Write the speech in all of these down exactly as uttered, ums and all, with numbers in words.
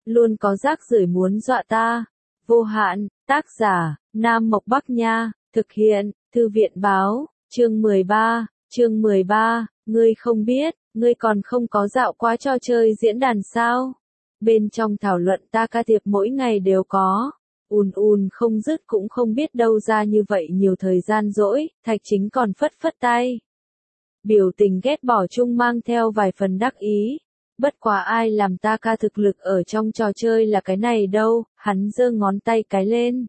luôn có rác rưởi muốn dọa ta. Vô hạn, tác giả, Nam Mộc Bắc Nha, thực hiện, Thư viện báo, chương mười ba, chương mười ba, ngươi không biết, ngươi còn không có dạo qua trò chơi diễn đàn sao? Bên trong thảo luận ta ca tiệp mỗi ngày đều có, ùn ùn không dứt cũng không biết đâu ra như vậy nhiều thời gian rỗi, Thạch Chính còn phất phất tay. Biểu tình ghét bỏ chung mang theo vài phần đắc ý. Bất quá ai làm ta ca thực lực ở trong trò chơi là cái này đâu, hắn giơ ngón tay cái lên.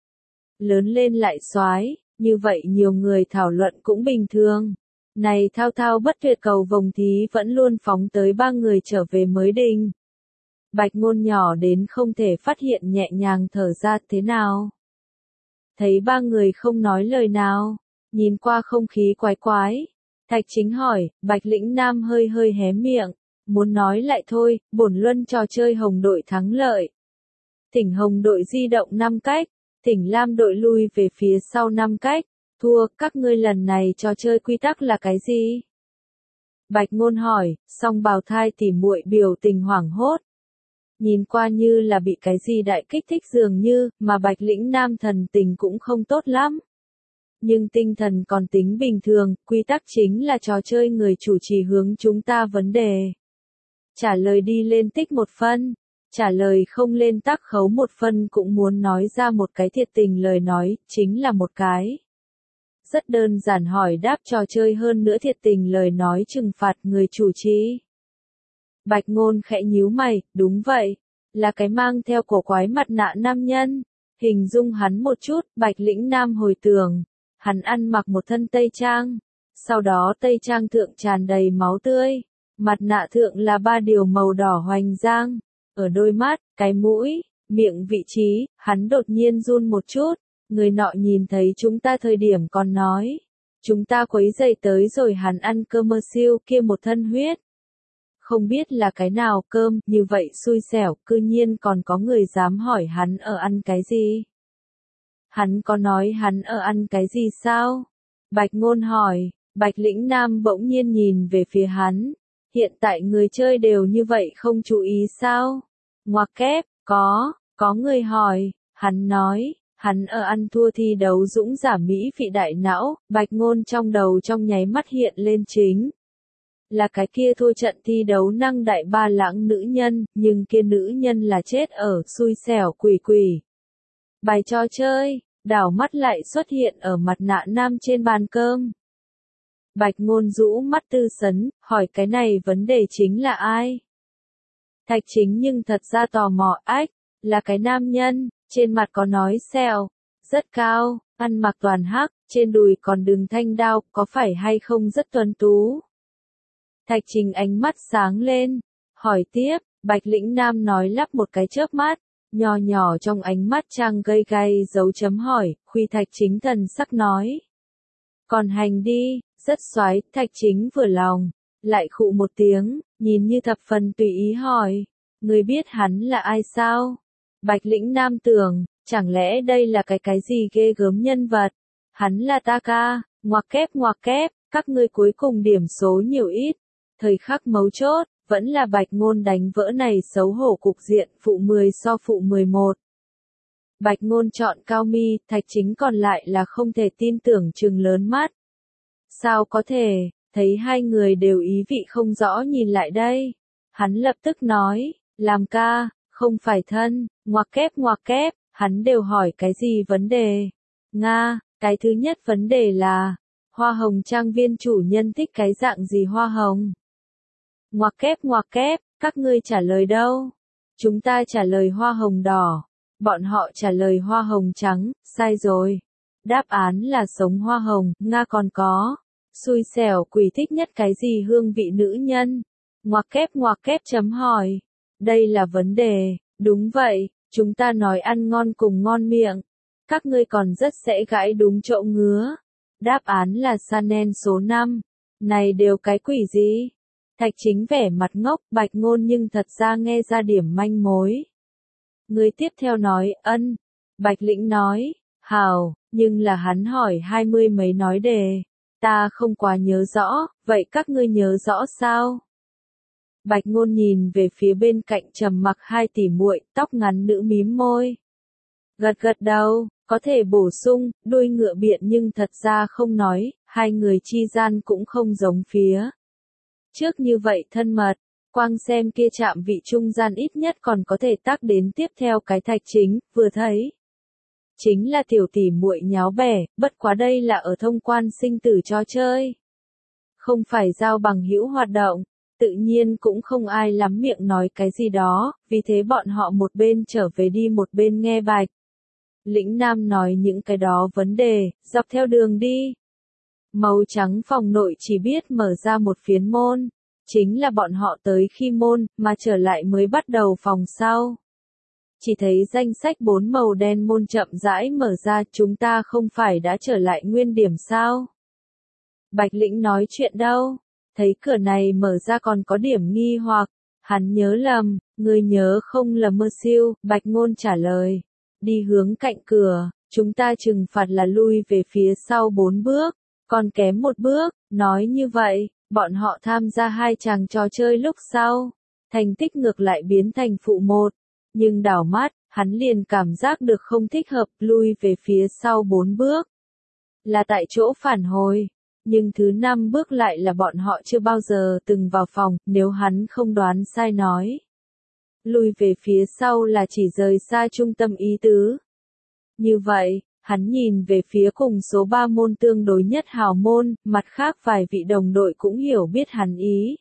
Lớn lên lại soái, như vậy nhiều người thảo luận cũng bình thường. Này thao thao bất tuyệt cầu vồng thí vẫn luôn phóng tới ba người trở về mới đình. Bạch Ngôn nhỏ đến không thể phát hiện nhẹ nhàng thở ra thế nào. Thấy ba người không nói lời nào, nhìn qua không khí quái quái. Thạch Chính hỏi, Bạch Lĩnh Nam hơi hơi hé miệng, muốn nói lại thôi, bổn luân trò chơi Hồng đội thắng lợi. Thỉnh Hồng đội di động năm cách, thỉnh Lam đội lui về phía sau năm cách, thua, các ngươi lần này trò chơi quy tắc là cái gì? Bạch Ngôn hỏi, song bào thai tỉ muội biểu tình hoảng hốt. Nhìn qua như là bị cái gì đại kích thích dường như, mà Bạch Lĩnh Nam thần tình cũng không tốt lắm. Nhưng tinh thần còn tính bình thường, quy tắc chính là trò chơi người chủ trì hướng chúng ta vấn đề. Trả lời đi lên tích một phân, trả lời không lên tắc khấu một phân cũng muốn nói ra một cái thiệt tình lời nói, chính là một cái. Rất đơn giản hỏi đáp trò chơi hơn nữa thiệt tình lời nói trừng phạt người chủ trì. Bạch Ngôn khẽ nhíu mày, đúng vậy, là cái mang theo cổ quái mặt nạ nam nhân. Hình dung hắn một chút, Bạch Lĩnh Nam hồi tưởng, hắn ăn mặc một thân tây trang, sau đó tây trang thượng tràn đầy máu tươi, mặt nạ thượng là ba điều màu đỏ hoành giang, ở đôi mắt, cái mũi, miệng vị trí, hắn đột nhiên run một chút, người nọ nhìn thấy chúng ta thời điểm còn nói, chúng ta quấy rầy tới rồi hắn ăn cơm mơ siêu kia một thân huyết. Không biết là cái nào cơm, như vậy xui xẻo, cư nhiên còn có người dám hỏi hắn ở ăn cái gì. Hắn có nói hắn ở ăn cái gì sao? Bạch Ngôn hỏi, Bạch Lĩnh Nam bỗng nhiên nhìn về phía hắn. Hiện tại người chơi đều như vậy không chú ý sao? Ngoặc kép, có, có người hỏi, hắn nói, hắn ở ăn thua thi đấu dũng giả Mỹ vị đại não, Bạch Ngôn trong đầu trong nháy mắt hiện lên chính. Là cái kia thua trận thi đấu năng đại ba lãng nữ nhân, nhưng kia nữ nhân là chết ở xui xẻo quỷ quỷ. Bài trò chơi, đảo mắt lại xuất hiện ở mặt nạ nam trên bàn cơm. Bạch Ngôn rũ mắt tư sấn, hỏi cái này vấn đề chính là ai? Thạch Chính nhưng thật ra tò mò, ách, là cái nam nhân, trên mặt có nói sẹo, rất cao, ăn mặc toàn hắc, trên đùi còn đường thanh đao, có phải hay không rất tuấn tú? Thạch Chính ánh mắt sáng lên, hỏi tiếp, Bạch Lĩnh Nam nói lắp một cái chớp mắt, nhỏ nhỏ trong ánh mắt trang gây gay dấu chấm hỏi, khuy Thạch Chính thần sắc nói. Còn hành đi, rất xoái, Thạch Chính vừa lòng, lại khụ một tiếng, nhìn như thập phần tùy ý hỏi, người biết hắn là ai sao? Bạch Lĩnh Nam tưởng, chẳng lẽ đây là cái cái gì ghê gớm nhân vật? Hắn là ta ca, ngoặc kép ngoặc kép, các ngươi cuối cùng điểm số nhiều ít. Thời khắc mấu chốt, vẫn là Bạch Ngôn đánh vỡ này xấu hổ cục diện, phụ mười so phụ mười một. Bạch Ngôn chọn cao mi, Thạch Chính còn lại là không thể tin tưởng trừng lớn mắt. Sao có thể, thấy hai người đều ý vị không rõ nhìn lại đây. Hắn lập tức nói, làm ca, không phải thân, ngoặc kép ngoặc kép, hắn đều hỏi cái gì vấn đề. Nga, cái thứ nhất vấn đề là, hoa hồng trang viên chủ nhân thích cái dạng gì hoa hồng? Ngoặc kép ngoặc kép, các ngươi trả lời đâu? Chúng ta trả lời hoa hồng đỏ. Bọn họ trả lời hoa hồng trắng, sai rồi. Đáp án là sống hoa hồng, Nga còn có. Xui xẻo quỷ thích nhất cái gì hương vị nữ nhân? Ngoặc kép ngoặc kép chấm hỏi. Đây là vấn đề, đúng vậy, chúng ta nói ăn ngon cùng ngon miệng. Các ngươi còn rất sẽ gãi đúng chỗ ngứa. Đáp án là Chanel số năm. Này đều cái quỷ gì? Thạch Chính vẻ mặt ngốc, Bạch Ngôn nhưng thật ra nghe ra điểm manh mối. Người tiếp theo nói, ân. Bạch Lĩnh nói, hào, nhưng là hắn hỏi hai mươi mấy nói đề. Ta không quá nhớ rõ, vậy các ngươi nhớ rõ sao? Bạch Ngôn nhìn về phía bên cạnh trầm mặc hai tỷ muội, tóc ngắn nữ mím môi. Gật gật đầu, có thể bổ sung, đuôi ngựa biện nhưng thật ra không nói, hai người chi gian cũng không giống phía trước như vậy thân mật, quang xem kia chạm vị trung gian ít nhất còn có thể tác đến tiếp theo cái Thạch Chính, vừa thấy. Chính là tiểu tỷ muội nháo bẻ, bất quá đây là ở thông quan sinh tử trò chơi. Không phải giao bằng hữu hoạt động, tự nhiên cũng không ai lắm miệng nói cái gì đó, vì thế bọn họ một bên trở về đi một bên nghe Bạch Lĩnh Nam nói những cái đó vấn đề, dọc theo đường đi. Màu trắng phòng nội chỉ biết mở ra một phiến môn, chính là bọn họ tới khi môn, mà trở lại mới bắt đầu phòng sau. Chỉ thấy danh sách bốn màu đen môn chậm rãi mở ra, chúng ta không phải đã trở lại nguyên điểm sao? Bạch Lĩnh nói chuyện đâu? Thấy cửa này mở ra còn có điểm nghi hoặc, hắn nhớ lầm, người nhớ không là Mơ Siêu, Bạch Ngôn trả lời. Đi hướng cạnh cửa, chúng ta trừng phạt là lui về phía sau bốn bước, còn kém một bước, nói như vậy, bọn họ tham gia hai chàng trò chơi lúc sau, thành tích ngược lại biến thành phụ một, nhưng đảo mắt, hắn liền cảm giác được không thích hợp, lui về phía sau bốn bước. Là tại chỗ phản hồi, nhưng thứ năm bước lại là bọn họ chưa bao giờ từng vào phòng, nếu hắn không đoán sai nói. Lui về phía sau là chỉ rời xa trung tâm ý tứ. Như vậy, hắn nhìn về phía cùng số ba môn tương đối nhất hào môn, mặt khác vài vị đồng đội cũng hiểu biết hắn ý.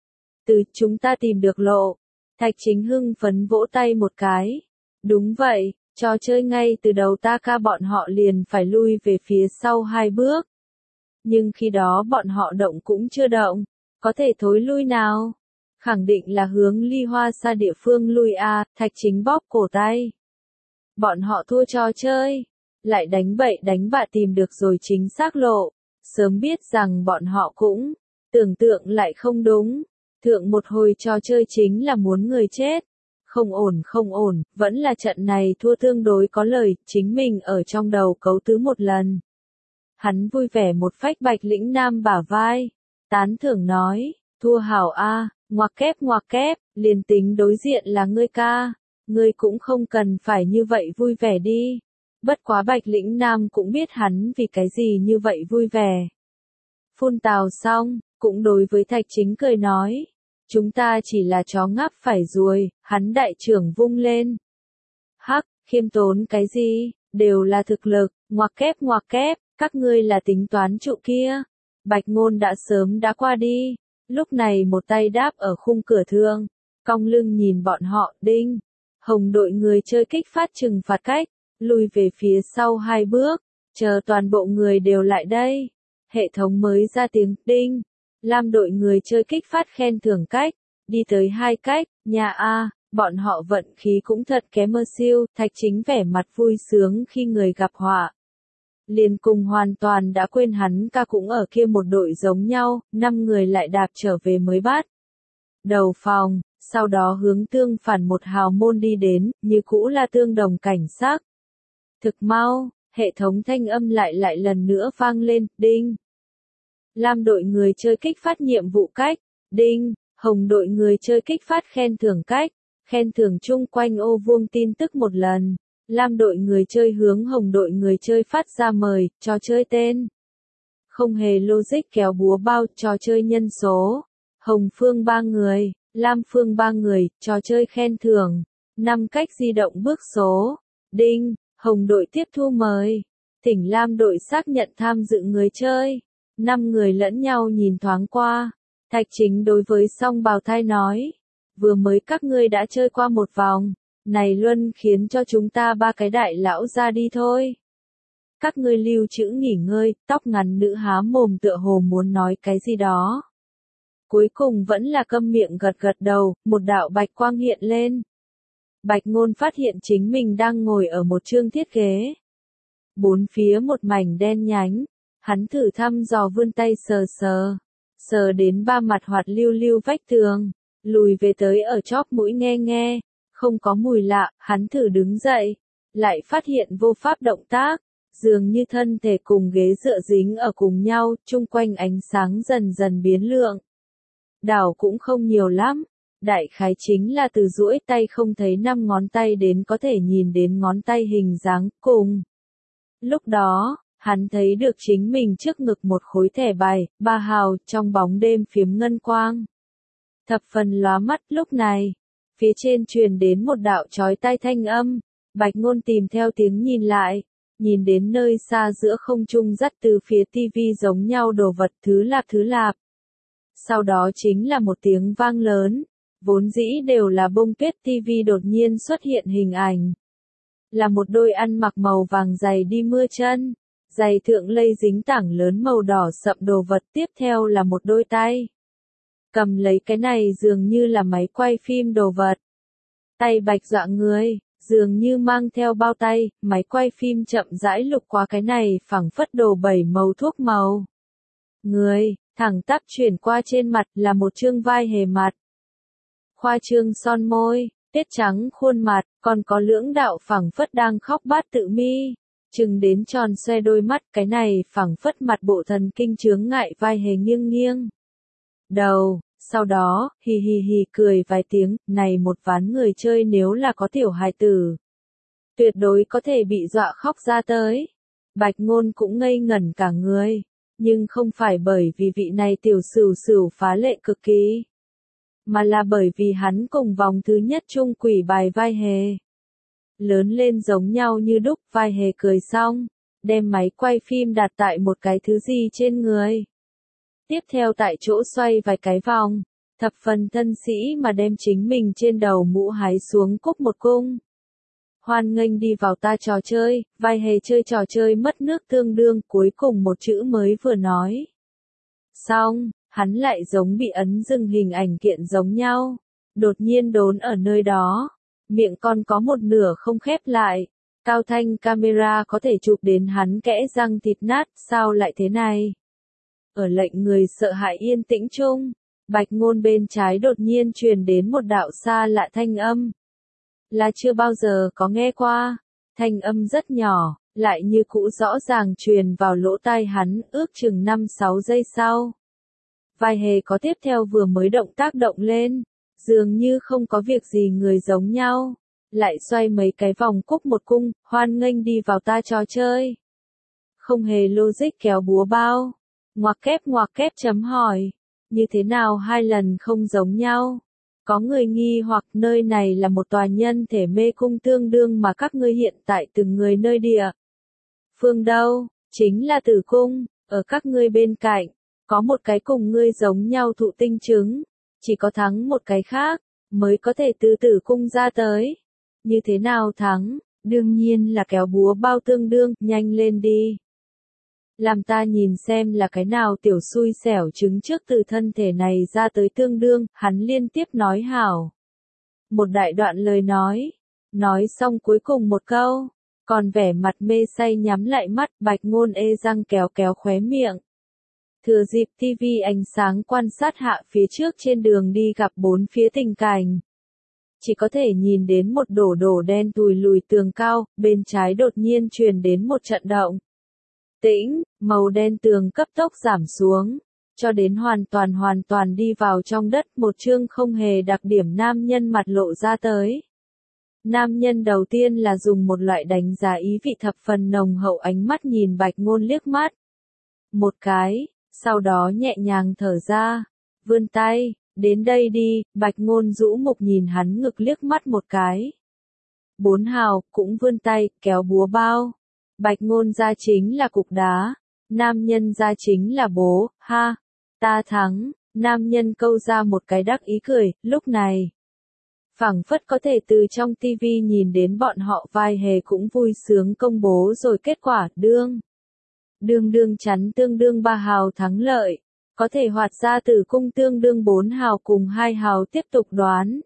Từ chúng ta tìm được lộ, Thạch Chính hưng phấn vỗ tay một cái. Đúng vậy, trò chơi ngay từ đầu ta ca bọn họ liền phải lui về phía sau hai bước. Nhưng khi đó bọn họ động cũng chưa động, có thể thối lui nào? Khẳng định là hướng ly hoa xa địa phương lui a, Thạch Chính bóp cổ tay. Bọn họ thua trò chơi, lại đánh bậy đánh bạ tìm được rồi chính xác lộ, sớm biết rằng bọn họ cũng, tưởng tượng lại không đúng, thượng một hồi trò chơi chính là muốn người chết. Không ổn không ổn, vẫn là trận này thua tương đối có lời, chính mình ở trong đầu cấu tứ một lần. Hắn vui vẻ một phách Bạch Lĩnh Nam bả vai, tán thưởng nói, thua hảo a, ngoặc kép ngoặc kép, liền tính đối diện là ngươi ca, ngươi cũng không cần phải như vậy vui vẻ đi. Bất quá Bạch Lĩnh Nam cũng biết hắn vì cái gì như vậy vui vẻ. Phun tào xong, cũng đối với Thạch Chính cười nói, chúng ta chỉ là chó ngáp phải ruồi, hắn đại trưởng vung lên. Hắc, khiêm tốn cái gì, đều là thực lực, ngoặc kép ngoặc kép, các ngươi là tính toán trụ kia. Bạch Ngôn đã sớm đã qua đi, lúc này một tay đáp ở khung cửa thượng, cong lưng nhìn bọn họ, đinh. Hồng đội người chơi kích phát trừng phạt cách, lùi về phía sau hai bước, chờ toàn bộ người đều lại đây. Hệ thống mới ra tiếng, đinh. Lam đội người chơi kích phát khen thưởng cách, đi tới hai cách, nhà A, bọn họ vận khí cũng thật kém Mơ Siêu, Thạch Chính vẻ mặt vui sướng khi người gặp họa. Liền cùng hoàn toàn đã quên hắn ca cũng ở kia một đội giống nhau, năm người lại đạp trở về mới bắt. Đầu phòng, sau đó hướng tương phản một hào môn đi đến, như cũ là tương đồng cảnh sắc. Thực mau, hệ thống thanh âm lại lại lần nữa vang lên, đinh. Lam đội người chơi kích phát nhiệm vụ cách, đinh. Hồng đội người chơi kích phát khen thưởng cách, khen thưởng chung quanh ô vuông tin tức một lần. Lam đội người chơi hướng hồng đội người chơi phát ra mời, trò chơi tên. Không hề logic kéo búa bao, trò chơi nhân số. Hồng phương ba người, Lam phương ba người, trò chơi khen thưởng. năm cách di động bước số. Đinh, hồng đội tiếp thu mời. Thỉnh Lam đội xác nhận tham dự người chơi. năm người lẫn nhau nhìn thoáng qua. Thạch Chính đối với song bào thai nói. Vừa mới các ngươi đã chơi qua một vòng. Này luân khiến cho chúng ta ba cái đại lão ra đi thôi. Các ngươi lưu trữ nghỉ ngơi, tóc ngắn nữ há mồm tựa hồ muốn nói cái gì đó. Cuối cùng vẫn là câm miệng gật gật đầu, một đạo bạch quang hiện lên. Bạch Ngôn phát hiện chính mình đang ngồi ở một chương thiết ghế. Bốn phía một mảnh đen nhánh, hắn thử thăm dò vươn tay sờ sờ, sờ đến ba mặt hoạt lưu lưu vách tường, lùi về tới ở chóp mũi nghe nghe, không có mùi lạ, hắn thử đứng dậy, lại phát hiện vô pháp động tác, dường như thân thể cùng ghế dựa dính ở cùng nhau, chung quanh ánh sáng dần dần biến lượng. Đảo cũng không nhiều lắm, đại khái chính là từ duỗi tay không thấy năm ngón tay đến có thể nhìn đến ngón tay hình dáng cùng. Lúc đó, hắn thấy được chính mình trước ngực một khối thẻ bài, ba hào, trong bóng đêm phiếm ngân quang. Thập phần lóa mắt lúc này, phía trên truyền đến một đạo chói tai thanh âm, Bạch Ngôn tìm theo tiếng nhìn lại, nhìn đến nơi xa giữa không trung dắt từ phía tivi giống nhau đồ vật thứ lạp thứ lạp. Sau đó chính là một tiếng vang lớn, vốn dĩ đều là bông tuyết tivi đột nhiên xuất hiện hình ảnh. Là một đôi ăn mặc màu vàng giày đi mưa chân, giày thượng lây dính tảng lớn màu đỏ sậm đồ vật, tiếp theo là một đôi tay. Cầm lấy cái này dường như là máy quay phim đồ vật. Tay Bạch dọa người, dường như mang theo bao tay, máy quay phim chậm rãi lục qua cái này phẳng phất đồ bảy màu thuốc màu. Người, thẳng tắp chuyển qua trên mặt là một chương vai hề mặt. Khoa trương son môi, tiết trắng khuôn mặt, còn có lưỡng đạo phẳng phất đang khóc bát tự mi. Chừng đến tròn xoe đôi mắt, cái này phẳng phất mặt bộ thần kinh chướng ngại vai hề nghiêng nghiêng. Đầu, sau đó, hì hì hì cười vài tiếng, này một ván người chơi nếu là có tiểu hài tử. Tuyệt đối có thể bị dọa khóc ra tới. Bạch Ngôn cũng ngây ngẩn cả người, nhưng không phải bởi vì vị này tiểu sửu sửu phá lệ cực kỳ, mà là bởi vì hắn cùng vòng thứ nhất chung quỷ bài vai hề. Lớn lên giống nhau như đúc, vai hề cười xong, đem máy quay phim đặt tại một cái thứ gì trên người. Tiếp theo tại chỗ xoay vài cái vòng, thập phần thân sĩ mà đem chính mình trên đầu mũ hái xuống cúc một cung. Hoan nghênh đi vào ta trò chơi, vai hề chơi trò chơi mất nước tương đương, cuối cùng một chữ mới vừa nói. Xong, hắn lại giống bị ấn dừng hình ảnh kiện giống nhau, đột nhiên đốn ở nơi đó, miệng còn có một nửa không khép lại, cao thanh camera có thể chụp đến hắn kẽ răng thịt nát, sao lại thế này? Ở lệnh người sợ hãi yên tĩnh chung, Bạch Ngôn bên trái đột nhiên truyền đến một đạo xa lạ thanh âm. Là chưa bao giờ có nghe qua, thanh âm rất nhỏ, lại như cũ rõ ràng truyền vào lỗ tai hắn, ước chừng năm sáu giây sau. Vai hề có tiếp theo vừa mới động tác động lên, dường như không có việc gì người giống nhau, lại xoay mấy cái vòng cúc một cung, hoan nghênh đi vào ta trò chơi. Không hề logic kéo búa bao, ngoặc kép ngoặc kép chấm hỏi, như thế nào hai lần không giống nhau? Có người nghi hoặc nơi này là một tòa nhân thể mê cung tương đương mà các ngươi hiện tại từng người nơi địa. Phương đâu, chính là tử cung, ở các ngươi bên cạnh, có một cái cùng ngươi giống nhau thụ tinh trứng, chỉ có thắng một cái khác, mới có thể từ tử cung ra tới. Như thế nào thắng, đương nhiên là kéo búa bao tương đương, nhanh lên đi. Làm ta nhìn xem là cái nào tiểu xui xẻo trứng trước từ thân thể này ra tới tương đương, hắn liên tiếp nói hảo. Một đại đoạn lời nói, nói xong cuối cùng một câu, còn vẻ mặt mê say nhắm lại mắt, Bạch Ngôn ê răng kéo kéo khóe miệng. Thừa dịp tivi ánh sáng quan sát hạ phía trước trên đường đi gặp bốn phía tình cảnh. Chỉ có thể nhìn đến một đổ đổ đen tùi lùi tường cao, bên trái đột nhiên truyền đến một trận động. Tĩnh, màu đen tường cấp tốc giảm xuống, cho đến hoàn toàn hoàn toàn đi vào trong đất, một chương không hề đặc điểm nam nhân mặt lộ ra tới. Nam nhân đầu tiên là dùng một loại đánh giá ý vị thập phần nồng hậu ánh mắt nhìn Bạch Ngôn liếc mắt. Một cái, sau đó nhẹ nhàng thở ra, vươn tay, đến đây đi, Bạch Ngôn rũ mục nhìn hắn ngực liếc mắt một cái. Bốn hào, cũng vươn tay, kéo búa bao. Bạch Ngôn ra chính là cục đá, nam nhân ra chính là bố, ha, ta thắng, nam nhân câu ra một cái đắc ý cười, lúc này. Phảng phất có thể từ trong tivi nhìn đến bọn họ vai hề cũng vui sướng công bố rồi kết quả, đương. Đương đương chắn tương đương ba hào thắng lợi, có thể hoạt ra tử cung tương đương bốn hào cùng hai hào tiếp tục đoán.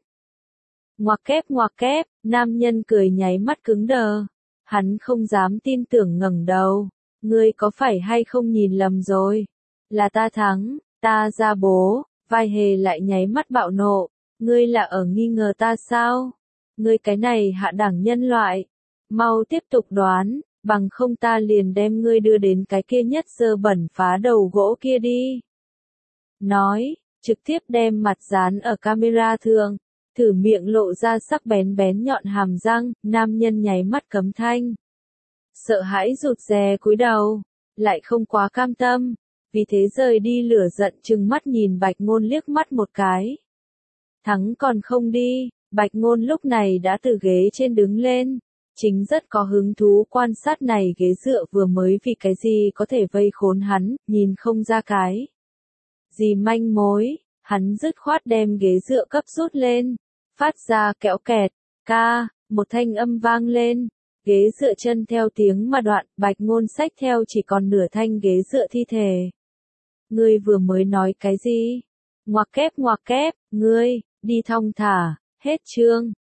Ngoặc kép ngoặc kép, nam nhân cười nháy mắt cứng đờ. Hắn không dám tin tưởng ngẩng đầu, ngươi có phải hay không nhìn lầm rồi? Là ta thắng, ta ra bố, vai hề lại nháy mắt bạo nộ, ngươi là ở nghi ngờ ta sao? Ngươi cái này hạ đẳng nhân loại, mau tiếp tục đoán, bằng không ta liền đem ngươi đưa đến cái kia nhất dơ bẩn phá đầu gỗ kia đi. Nói, trực tiếp đem mặt dán ở camera thượng, thử miệng lộ ra sắc bén bén nhọn hàm răng, nam nhân nháy mắt cấm thanh. Sợ hãi rụt rè cúi đầu, lại không quá cam tâm, vì thế rời đi lửa giận trừng mắt nhìn Bạch Ngôn liếc mắt một cái. Thắng còn không đi, Bạch Ngôn lúc này đã từ ghế trên đứng lên, chính rất có hứng thú quan sát này ghế dựa vừa mới vì cái gì có thể vây khốn hắn, nhìn không ra cái gì manh mối, hắn dứt khoát đem ghế dựa cấp rút lên, phát ra kẽo kẹt, ca, một thanh âm vang lên, ghế dựa chân theo tiếng mà đoạn, Bạch Ngôn xách theo chỉ còn nửa thanh ghế dựa thi thể. Ngươi vừa mới nói cái gì? Ngoặc kép ngoặc kép, ngươi, đi thong thả, hết chương.